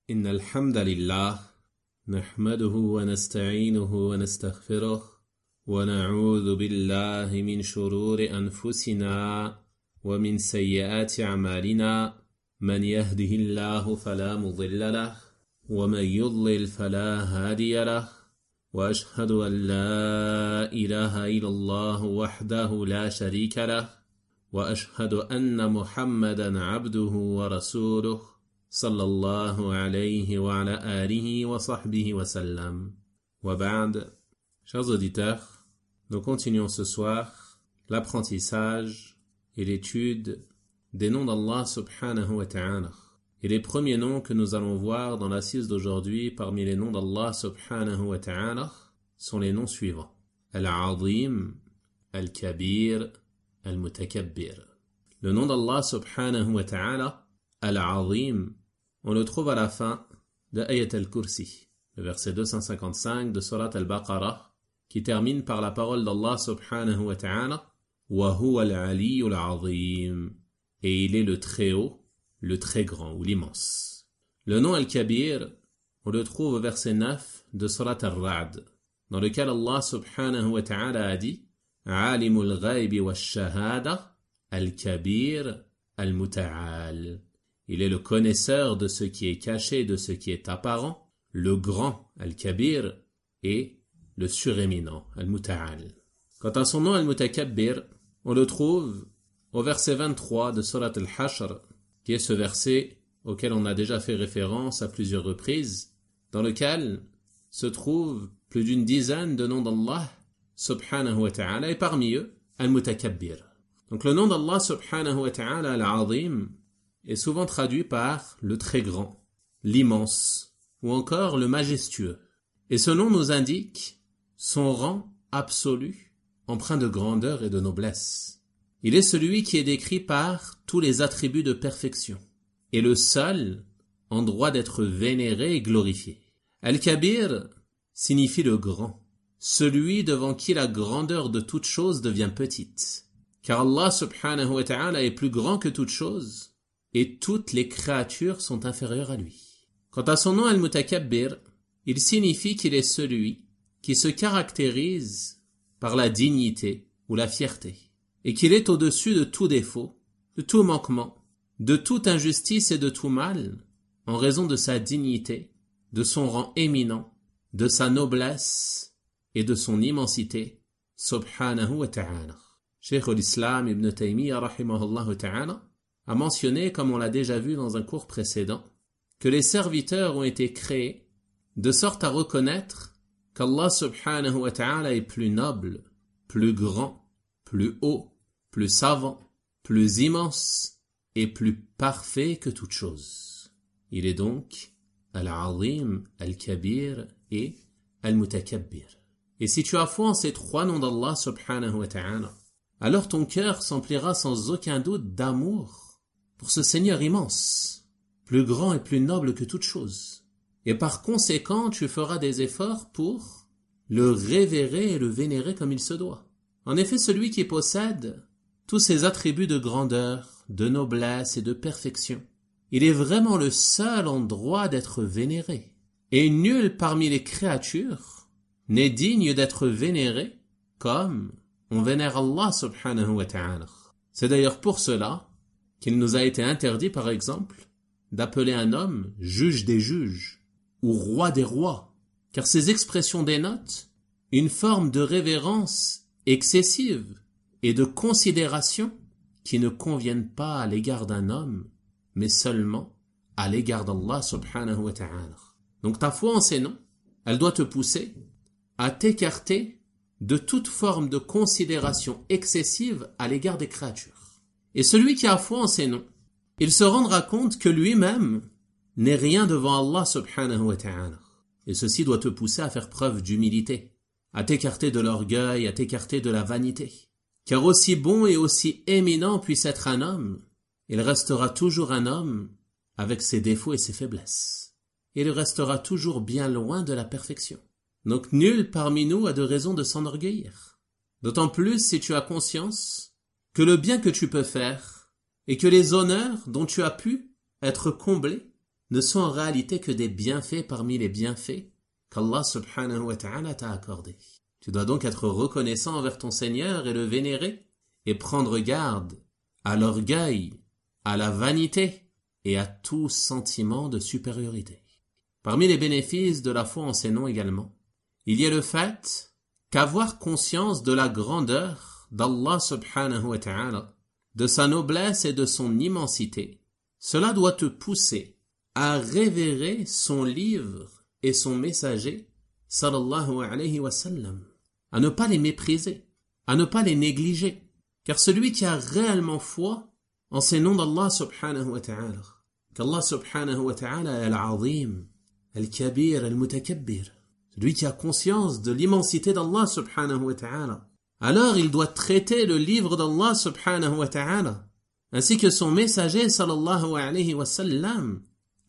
إن الحمد لله نحمده ونستعينه ونستغفره ونعوذ بالله من شرور أنفسنا ومن سيئات أعمالنا من يهده الله فلا مضل له ومن يضلل فلا هادي له وأشهد أن لا إله إلا الله وحده لا شريك له وأشهد أن محمدا عبده ورسوله صلى الله عليه وعلى آله وصحبه وسلم. وبعد, chers auditeurs, nous continuons ce soir l'apprentissage et l'étude des noms d'Allah subhanahu wa ta'ala. Et les premiers noms que nous allons voir dans l'assise d'aujourd'hui parmi les noms d'Allah subhanahu wa ta'ala sont les noms suivants. Al-Azim, Al-Kabir, Al-Mutakabbir. Le nom d'Allah subhanahu wa ta'ala, Al-Azim, on le trouve à la fin de Ayat al-Kursi, le verset 255 de Surat al-Baqarah, qui termine par la parole d'Allah subhanahu wa ta'ala, wa huwa al-aliyyul azim, et il est le très haut, le très grand ou l'immense. Le nom al-Kabir, on le trouve au verset 9 de Surat al-Ra'd, dans lequel Allah subhanahu wa ta'ala a dit, alimul ghaybi wa shahada, al-Kabir, al-Muta'al. Il est le connaisseur de ce qui est caché, de ce qui est apparent, le grand, Al-Kabir, et le suréminent, Al-Muta'al. Quant à son nom, Al-Mutakabbir, on le trouve au verset 23 de Surat Al-Hashr, qui est ce verset auquel on a déjà fait référence à plusieurs reprises, dans lequel se trouvent plus d'une dizaine de noms d'Allah, subhanahu wa ta'ala, et parmi eux, Al-Mutakabbir. Donc le nom d'Allah, subhanahu wa ta'ala, Al-Azim, est souvent traduit par le très grand, l'immense, ou encore le majestueux. Et ce nom nous indique son rang absolu, empreint de grandeur et de noblesse. Il est celui qui est décrit par tous les attributs de perfection, et le seul en droit d'être vénéré et glorifié. Al-Kabir signifie le grand, celui devant qui la grandeur de toute chose devient petite. Car Allah subhanahu wa ta'ala est plus grand que toute chose, et toutes les créatures sont inférieures à lui. Quant à son nom Al-Mutakabbir, il signifie qu'il est celui qui se caractérise par la dignité ou la fierté, et qu'il est au-dessus de tout défaut, de tout manquement, de toute injustice et de tout mal, en raison de sa dignité, de son rang éminent, de sa noblesse et de son immensité, subhanahu wa ta'ala. Cheikh al-Islam Ibn Taymiyyah rahimahullah ta'ala a mentionné, comme on l'a déjà vu dans un cours précédent, que les serviteurs ont été créés de sorte à reconnaître qu'Allah subhanahu wa ta'ala est plus noble, plus grand, plus haut, plus savant, plus immense et plus parfait que toute chose. Il est donc Al-Azim, Al-Kabir et Al-Mutakabbir. Et si tu as foi en ces trois noms d'Allah subhanahu wa ta'ala, alors ton cœur s'emplira sans aucun doute d'amour pour ce Seigneur immense, plus grand et plus noble que toute chose. Et par conséquent, tu feras des efforts pour le révérer et le vénérer comme il se doit. En effet, celui qui possède tous ces attributs de grandeur, de noblesse et de perfection, il est vraiment le seul en droit d'être vénéré. Et nul parmi les créatures n'est digne d'être vénéré comme on vénère Allah subhanahu wa ta'ala. C'est d'ailleurs pour cela qu'il nous a été interdit, par exemple, d'appeler un homme juge des juges ou roi des rois, car ces expressions dénotent une forme de révérence excessive et de considération qui ne conviennent pas à l'égard d'un homme, mais seulement à l'égard d'Allah subhanahu wa ta'ala. Donc ta foi en ces noms, elle doit te pousser à t'écarter de toute forme de considération excessive à l'égard des créatures. Et celui qui a foi en ces noms, il se rendra compte que lui-même n'est rien devant Allah subhanahu wa ta'ala. Et ceci doit te pousser à faire preuve d'humilité, à t'écarter de l'orgueil, à t'écarter de la vanité. Car aussi bon et aussi éminent puisse être un homme, il restera toujours un homme avec ses défauts et ses faiblesses. Il restera toujours bien loin de la perfection. Donc nul parmi nous a de raison de s'enorgueillir. D'autant plus si tu as conscience que le bien que tu peux faire et que les honneurs dont tu as pu être comblé ne sont en réalité que des bienfaits parmi les bienfaits qu'Allah subhanahu wa ta'ala t'a accordés. Tu dois donc être reconnaissant envers ton Seigneur et le vénérer et prendre garde à l'orgueil, à la vanité et à tout sentiment de supériorité. Parmi les bénéfices de la foi en ces noms également, il y a le fait qu'avoir conscience de la grandeur d'Allah subhanahu wa ta'ala, de sa noblesse et de son immensité, cela doit te pousser à révérer son livre et son messager, sallallahu alayhi wa sallam, à ne pas les mépriser, à ne pas les négliger, car celui qui a réellement foi en ces noms d'Allah subhanahu wa ta'ala, qu'Allah subhanahu wa ta'ala est al-azim, al-kabir, al-mutakabbir, celui qui a conscience de l'immensité d'Allah subhanahu wa ta'ala, alors il doit traiter le livre d'Allah subhanahu wa ta'ala, ainsi que son messager sallallahu alayhi wa sallam,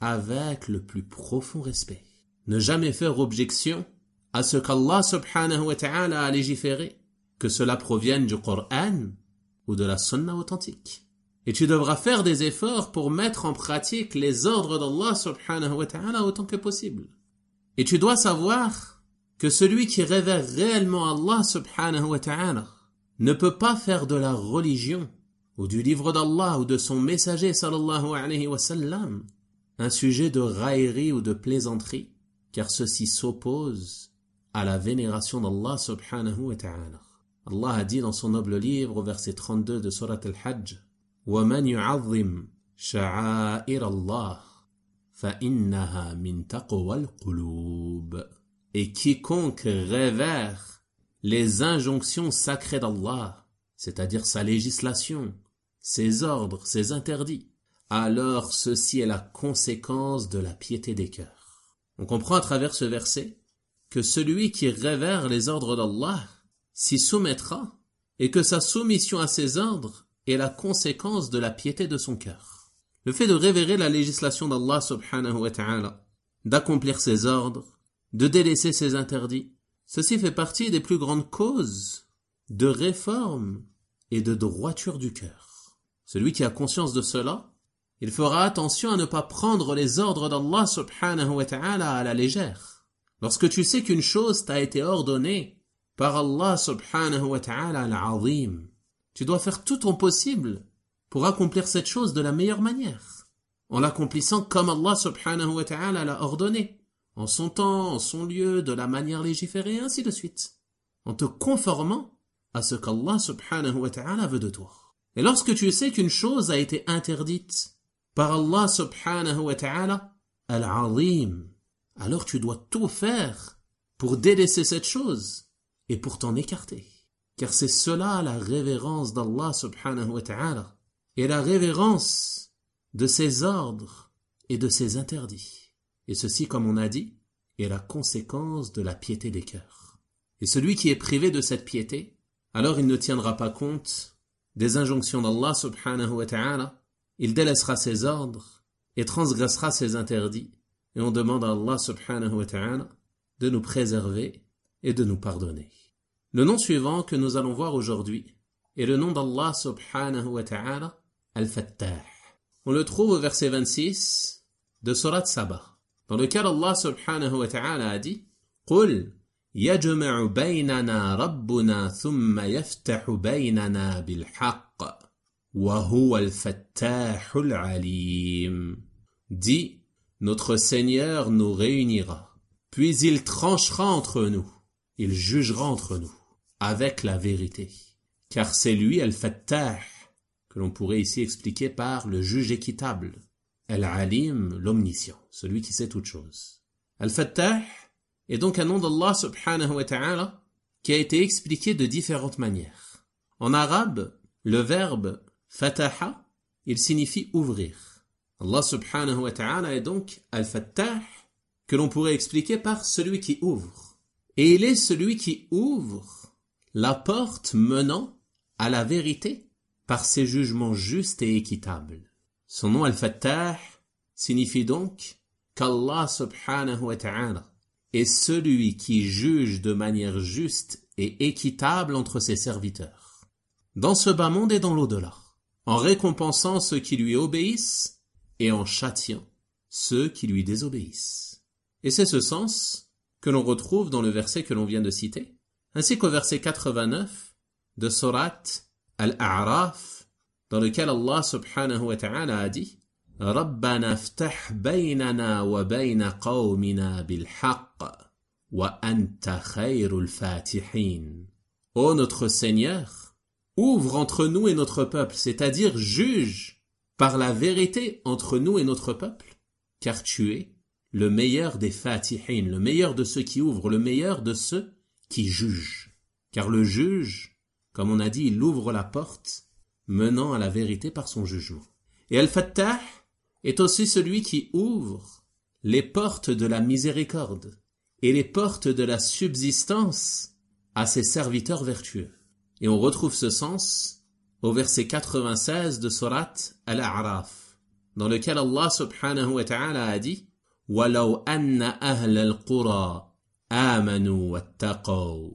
avec le plus profond respect. Ne jamais faire objection à ce qu'Allah subhanahu wa ta'ala a légiféré, que cela provienne du Coran ou de la Sunna authentique. Et tu devras faire des efforts pour mettre en pratique les ordres d'Allah subhanahu wa ta'ala autant que possible. Et tu dois savoir que celui qui révère réellement Allah subhanahu wa ta'ala ne peut pas faire de la religion ou du livre d'Allah ou de son messager sallallahu alayhi wa sallam un sujet de raillerie ou de plaisanterie, car ceci s'oppose à la vénération d'Allah subhanahu wa ta'ala. Allah a dit dans son noble livre au verset 32 de Surat al-Hajj, وَمَنْ يُعَظِّمْ شَعَائِرَ اللَّهِ فَإِنَّهَا مِنْ تَقْوَى الْقُلُوبِ. Et quiconque révère les injonctions sacrées d'Allah, c'est-à-dire sa législation, ses ordres, ses interdits, alors ceci est la conséquence de la piété des cœurs. On comprend à travers ce verset que celui qui révère les ordres d'Allah s'y soumettra et que sa soumission à ses ordres est la conséquence de la piété de son cœur. Le fait de révérer la législation d'Allah subhanahu wa ta'ala, d'accomplir ses ordres, de délaisser ses interdits, ceci fait partie des plus grandes causes de réforme et de droiture du cœur. Celui qui a conscience de cela, il fera attention à ne pas prendre les ordres d'Allah subhanahu wa ta'ala à la légère. Lorsque tu sais qu'une chose t'a été ordonnée par Allah subhanahu wa ta'ala al-azim, tu dois faire tout ton possible pour accomplir cette chose de la meilleure manière, en l'accomplissant comme Allah subhanahu wa ta'ala l'a ordonné, en son temps, en son lieu, de la manière légiférée, et ainsi de suite, en te conformant à ce qu'Allah subhanahu wa ta'ala veut de toi. Et lorsque tu sais qu'une chose a été interdite par Allah subhanahu wa ta'ala al-azim, alors tu dois tout faire pour délaisser cette chose et pour t'en écarter. Car c'est cela la révérence d'Allah subhanahu wa ta'ala et la révérence de ses ordres et de ses interdits. Et ceci, comme on a dit, est la conséquence de la piété des cœurs. Et celui qui est privé de cette piété, alors il ne tiendra pas compte des injonctions d'Allah subhanahu wa ta'ala, il délaissera ses ordres et transgressera ses interdits. Et on demande à Allah subhanahu wa ta'ala de nous préserver et de nous pardonner. Le nom suivant que nous allons voir aujourd'hui est le nom d'Allah subhanahu wa ta'ala, Al-Fattah. On le trouve au verset 26 de Surat Saba, dans lequel Allah subhanahu wa ta'ala a dit قُلْ يَجْمَعُ بَيْنَنَا رَبُّنَا ثُمَّ يَفْتَحُ بَيْنَنَا بِالْحَقِّ وَهُوَ الْفَتَّاحُ الْعَلِيمُ. Dis, notre Seigneur nous réunira, puis il tranchera entre nous, il jugera entre nous, avec la vérité. Car c'est lui Al-Fattah, que l'on pourrait ici expliquer par le juge équitable, Al-Alim, l'omniscient, celui qui sait toutes choses. Al-Fattah est donc un nom d'Allah subhanahu wa ta'ala qui a été expliqué de différentes manières. En arabe, le verbe fataha, il signifie ouvrir. Allah subhanahu wa ta'ala est donc Al-Fattah, que l'on pourrait expliquer par celui qui ouvre. Et il est celui qui ouvre la porte menant à la vérité par ses jugements justes et équitables. Son nom Al-Fattah signifie donc qu'Allah subhanahu wa ta'ala est celui qui juge de manière juste et équitable entre ses serviteurs, dans ce bas monde et dans l'au-delà, en récompensant ceux qui lui obéissent et en châtiant ceux qui lui désobéissent. Et c'est ce sens que l'on retrouve dans le verset que l'on vient de citer, ainsi qu'au verset 89 de Sourate Al-A'raf, dans lequel Allah subhanahu wa ta'ala a dit « Rabbana ftah baynana wa bayna qawmina bilhaq, wa anta khayrul fatihin » Ô notre Seigneur, ouvre entre nous et notre peuple, c'est-à-dire juge par la vérité entre nous et notre peuple, car tu es le meilleur des fatihin, le meilleur de ceux qui ouvrent, le meilleur de ceux qui jugent. Car le juge, comme on a dit, il ouvre la porte menant à la vérité par son jugement. Et Al-Fattah est aussi celui qui ouvre les portes de la miséricorde et les portes de la subsistance à ses serviteurs vertueux. Et on retrouve ce sens au verset 96 de Sourate Al-A'raf, dans lequel Allah subhanahu wa ta'ala a dit « وَلَوْ أَنَّ أَهْلَ الْقُرَى آمَنُوا وَاتَّقَوْا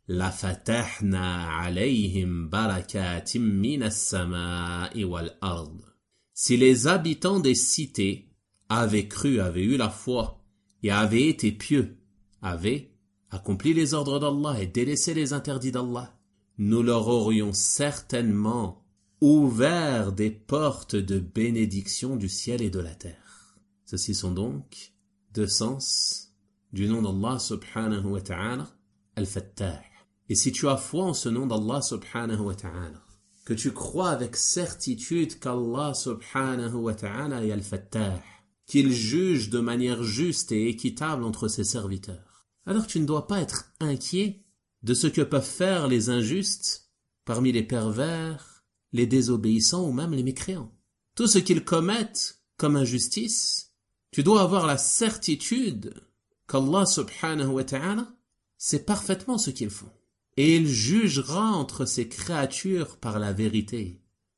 لَفَتَحْنَا عَلَيْهِمْ بَرَكَاتٍ مِّنَ السَّمَاءِ وَالْأَرْضِ » Si les habitants des cités avaient cru, avaient eu la foi et avaient été pieux, avaient accompli les ordres d'Allah et délaissé les interdits d'Allah, nous leur aurions certainement ouvert des portes de bénédiction du ciel et de la terre. Ceci sont donc deux sens du nom d'Allah subhanahu wa ta'ala, Al-Fattah. Et si tu as foi en ce nom d'Allah subhanahu wa ta'ala, que tu crois avec certitude qu'Allah subhanahu wa ta'ala est Al-Fattah, qu'il juge de manière juste et équitable entre ses serviteurs, alors tu ne dois pas être inquiet de ce que peuvent faire les injustes parmi les pervers, les désobéissants ou même les mécréants. Tout ce qu'ils commettent comme injustice, tu dois avoir la certitude qu'Allah subhanahu wa ta'ala sait parfaitement ce qu'ils font. Et il jugera entre ses créatures par la vérité.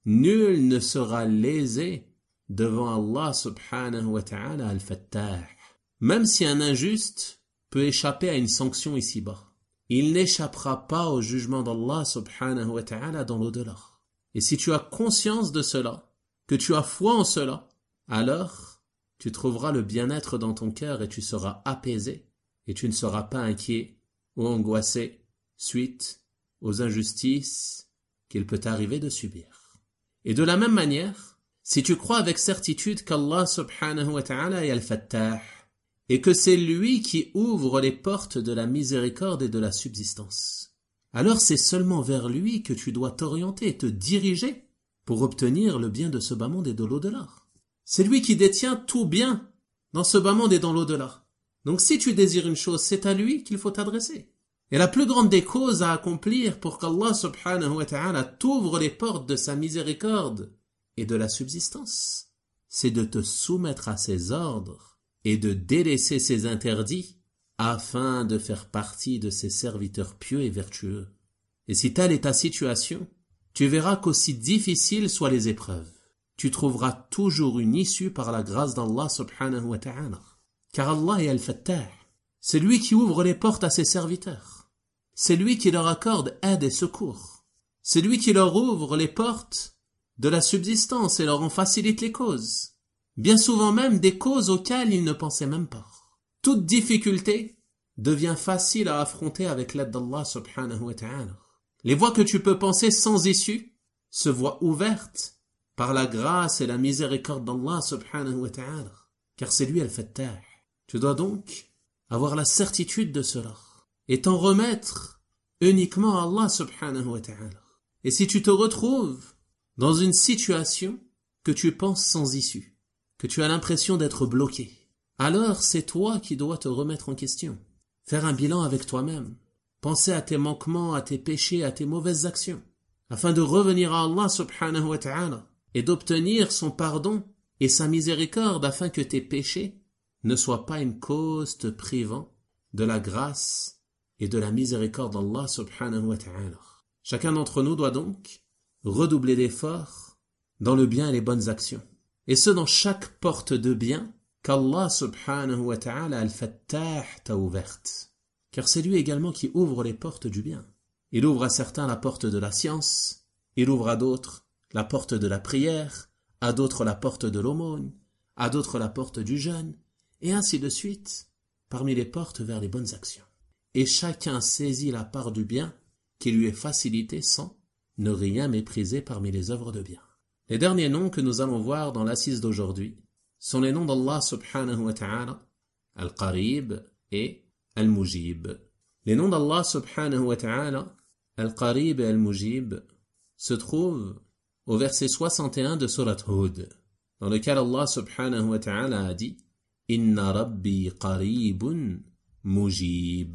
Nul ne sera lésé devant Allah subhanahu wa ta'ala al-Fattah. Même si un injuste peut échapper à une sanction ici-bas, il n'échappera pas au jugement d'Allah subhanahu wa ta'ala dans l'au-delà. Et si tu as conscience de cela, que tu as foi en cela, alors tu trouveras le bien-être dans ton cœur et tu seras apaisé et tu ne seras pas inquiet ou angoissé suite aux injustices qu'il peut t'arriver de subir. Et de la même manière, si tu crois avec certitude qu'Allah subhanahu wa ta'ala est Al-Fattah et que c'est lui qui ouvre les portes de la miséricorde et de la subsistance, alors c'est seulement vers lui que tu dois t'orienter et te diriger pour obtenir le bien de ce bas monde et de l'au-delà. C'est lui qui détient tout bien dans ce bas monde et dans l'au-delà. Donc si tu désires une chose, c'est à lui qu'il faut t'adresser. Et la plus grande des causes à accomplir pour qu'Allah subhanahu wa ta'ala t'ouvre les portes de sa miséricorde et de la subsistance, c'est de te soumettre à ses ordres et de délaisser ses interdits afin de faire partie de ses serviteurs pieux et vertueux. Et si telle est ta situation, tu verras qu'aussi difficiles soient les épreuves, tu trouveras toujours une issue par la grâce d'Allah subhanahu wa ta'ala. Car Allah est Al-Fattah, c'est lui qui ouvre les portes à ses serviteurs. C'est lui qui leur accorde aide et secours. C'est lui qui leur ouvre les portes de la subsistance et leur en facilite les causes. Bien souvent même des causes auxquelles ils ne pensaient même pas. Toute difficulté devient facile à affronter avec l'aide d'Allah subhanahu wa ta'ala. Les voies que tu peux penser sans issue se voient ouvertes par la grâce et la miséricorde d'Allah subhanahu wa ta'ala. Car c'est lui Al-Fattah. Tu dois donc avoir la certitude de cela et t'en remettre uniquement à Allah subhanahu wa ta'ala. Et si tu te retrouves dans une situation que tu penses sans issue, que tu as l'impression d'être bloqué, alors c'est toi qui dois te remettre en question, faire un bilan avec toi-même, penser à tes manquements, à tes péchés, à tes mauvaises actions, afin de revenir à Allah subhanahu wa ta'ala et d'obtenir son pardon et sa miséricorde afin que tes péchés ne soient pas une cause te privant de la grâce et de la miséricorde d'Allah subhanahu wa ta'ala. Chacun d'entre nous doit donc redoubler d'efforts dans le bien et les bonnes actions. Et ce dans chaque porte de bien qu'Allah subhanahu wa ta'ala Al-Fattah t'a ouverte. Car c'est lui également qui ouvre les portes du bien. Il ouvre à certains la porte de la science, il ouvre à d'autres la porte de la prière, à d'autres la porte de l'aumône, à d'autres la porte du jeûne, et ainsi de suite, parmi les portes vers les bonnes actions. Et chacun saisit la part du bien qui lui est facilitée sans ne rien mépriser parmi les œuvres de bien. Les derniers noms que nous allons voir dans l'assise d'aujourd'hui sont les noms d'Allah subhanahu wa ta'ala, Al-Qarib et Al-Mujib. Les noms d'Allah subhanahu wa ta'ala, Al-Qarib et Al-Mujib, se trouvent au verset 61 de Surat Hud, dans lequel Allah subhanahu wa ta'ala a dit « Inna Rabbi qaribun mujib »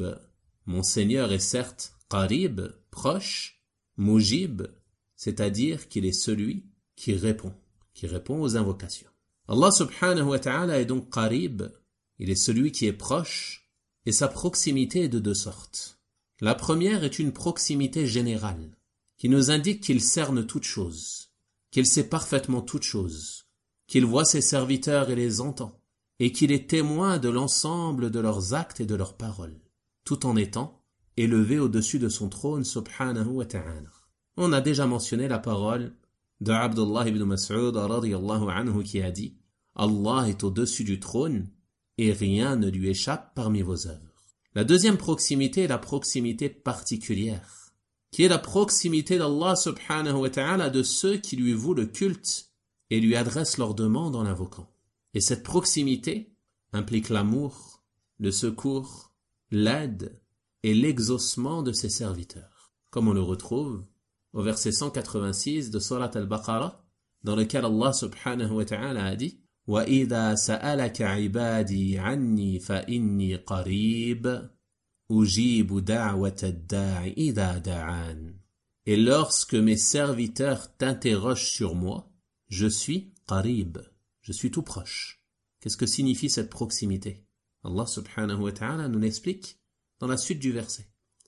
Mon Seigneur est certes qarib, proche, mujib, c'est-à-dire qu'il est celui qui répond aux invocations. Allah subhanahu wa ta'ala est donc qarib, il est celui qui est proche, et sa proximité est de deux sortes. La première est une proximité générale, qui nous indique qu'il cerne toutes choses, qu'il sait parfaitement toutes choses, qu'il voit ses serviteurs et les entend, et qu'il est témoin de l'ensemble de leurs actes et de leurs paroles, tout en étant élevé au-dessus de son trône subhanahu wa ta'ala. On a déjà mentionné la parole de Abdullah ibn Mas'ud radiyallahu anhu qui a dit « Allah est au-dessus du trône et rien ne lui échappe parmi vos œuvres. » La deuxième proximité est la proximité particulière, qui est la proximité d'Allah subhanahu wa ta'ala de ceux qui lui vouent le culte et lui adressent leurs demandes en l'invoquant. Et cette proximité implique l'amour, le secours, l'aide et l'exaucement de ses serviteurs, comme on le retrouve au verset 186 de Surat Al-Baqarah, dans lequel Allah subhanahu wa ta'ala a dit « وَإِذَا سَأَلَكَ عِبَادِي عَنِّي فَإِنِّي قَرِيبٌ أُجِيبُ دَعْوَةَ الدَّاعِ إِذَا دَعَانِ » Et lorsque mes serviteurs t'interrogent sur moi, je suis qarib, je suis tout proche. Qu'est-ce que signifie cette proximité? Allah subhanahu wa ta'ala nous l'explique dans la suite du verset.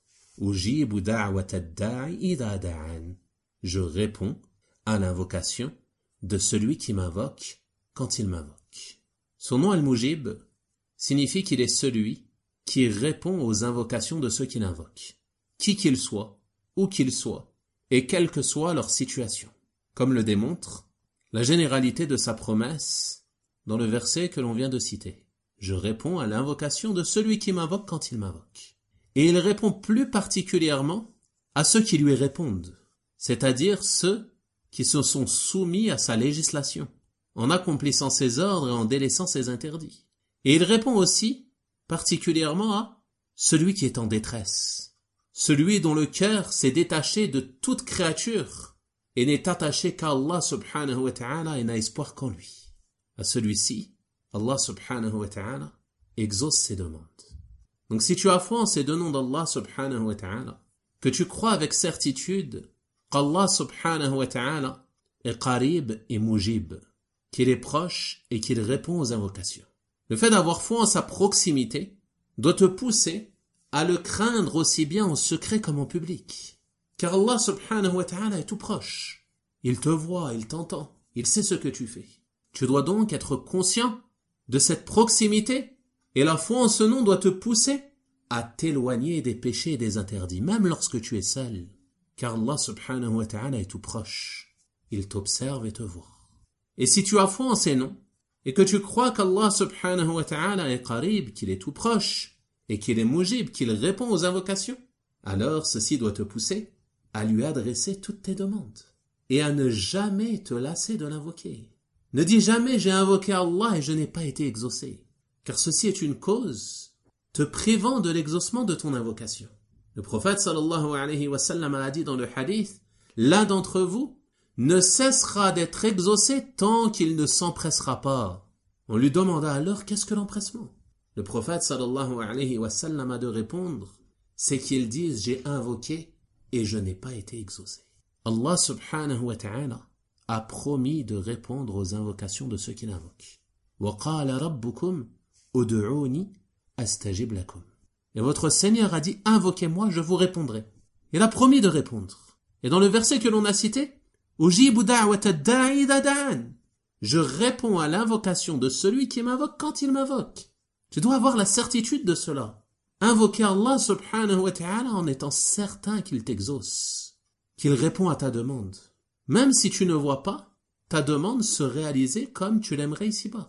Ujibu da'wata ad-da'i idha da'an. Je réponds à l'invocation de celui qui m'invoque quand il m'invoque. Son nom Al-Mujib signifie qu'il est celui qui répond aux invocations de ceux qui l'invoquent, qui qu'il soit, où qu'il soit, et quelle que soit leur situation. Comme le démontre la généralité de sa promesse dans le verset que l'on vient de citer. Je réponds à l'invocation de celui qui m'invoque quand il m'invoque. Et il répond plus particulièrement à ceux qui lui répondent, c'est-à-dire ceux qui se sont soumis à sa législation, en accomplissant ses ordres et en délaissant ses interdits. Et il répond aussi particulièrement à celui qui est en détresse, celui dont le cœur s'est détaché de toute créature et n'est attaché qu'à Allah subhanahu wa ta'ala et n'a espoir qu'en lui. À celui-ci, Allah subhanahu wa ta'ala exauce ses demandes. Donc si tu as foi en ces deux noms d'Allah subhanahu wa ta'ala, que tu crois avec certitude qu'Allah subhanahu wa ta'ala est qarib et mujib, qu'il est proche et qu'il répond aux invocations. Le fait d'avoir foi en sa proximité doit te pousser à le craindre aussi bien en secret comme en public. Car Allah subhanahu wa ta'ala est tout proche. Il te voit, il t'entend, il sait ce que tu fais. Tu dois donc être conscient de cette proximité et la foi en ce nom doit te pousser à t'éloigner des péchés et des interdits, même lorsque tu es seul. Car Allah subhanahu wa ta'ala est tout proche. Il t'observe et te voit. Et si tu as foi en ces noms, et que tu crois qu'Allah subhanahu wa ta'ala est qarib, qu'il est tout proche, et qu'il est mujib, qu'il répond aux invocations, alors ceci doit te pousser à lui adresser toutes tes demandes, et à ne jamais te lasser de l'invoquer. Ne dis jamais j'ai invoqué Allah et je n'ai pas été exaucé, car ceci est une cause te privant de l'exaucement de ton invocation. Le prophète sallallahu alayhi wa sallam a dit dans le hadith, l'un d'entre vous ne cessera d'être exaucé tant qu'il ne s'empressera pas. On lui demanda alors qu'est-ce que l'empressement? Le prophète sallallahu alayhi wa sallam a de répondre, c'est qu'ils disent j'ai invoqué et je n'ai pas été exaucé. Allah subhanahu wa ta'ala a promis de répondre aux invocations de ceux qui l'invoquent. وَقَالَ رَبُّكُمْ أُدْعُونِي أَسْتَجِبْ لَكُمْ. Et votre Seigneur a dit, invoquez-moi, je vous répondrai. Il a promis de répondre. Et dans le verset que l'on a cité, أُجِيبُ دَعْوَةَ الدَّاعِ إِذَا دَعَانِ. Je réponds à l'invocation de celui qui m'invoque quand il m'invoque. Tu dois avoir la certitude de cela. Invoquer Allah subhanahu wa ta'ala en étant certain qu'il t'exauce, qu'il répond à ta demande. Même si tu ne vois pas ta demande se réaliser comme tu l'aimerais ici-bas.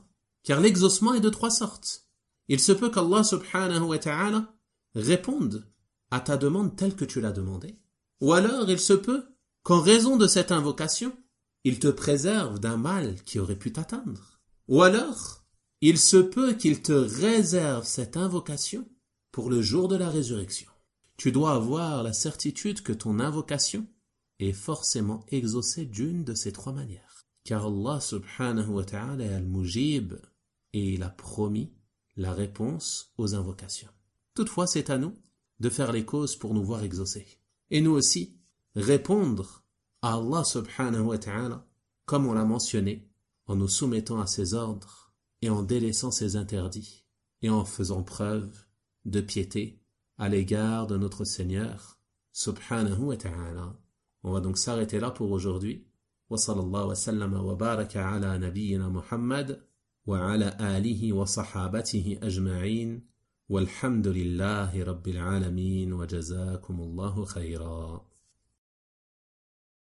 Car l'exaucement est de 3 sortes. Il se peut qu'Allah subhanahu wa ta'ala réponde à ta demande telle que tu l'as demandée. Ou alors il se peut qu'en raison de cette invocation, il te préserve d'un mal qui aurait pu t'atteindre. Ou alors, il se peut qu'il te réserve cette invocation pour le jour de la résurrection. Tu dois avoir la certitude que ton invocation est forcément exaucée d'une de ces 3 manières. Car Allah subhanahu wa ta'ala est al-Mujib et il a promis la réponse aux invocations. Toutefois, c'est à nous de faire les causes pour nous voir exaucer. Et nous aussi, répondre à Allah subhanahu wa ta'ala, comme on l'a mentionné, en nous soumettant à ses ordres et en délaissant ses interdits et en faisant preuve de piété à l'égard de notre Seigneur subhanahu wa ta'ala. On va donc s'arrêter là pour aujourd'hui. Wa sallallahu wa sallama wa baraka ala nabiyyina Muhammad wa ala alihi wa sahabatihi ajma'in. Walhamdulillahi rabbil alamin wa jazakumullahu khayra.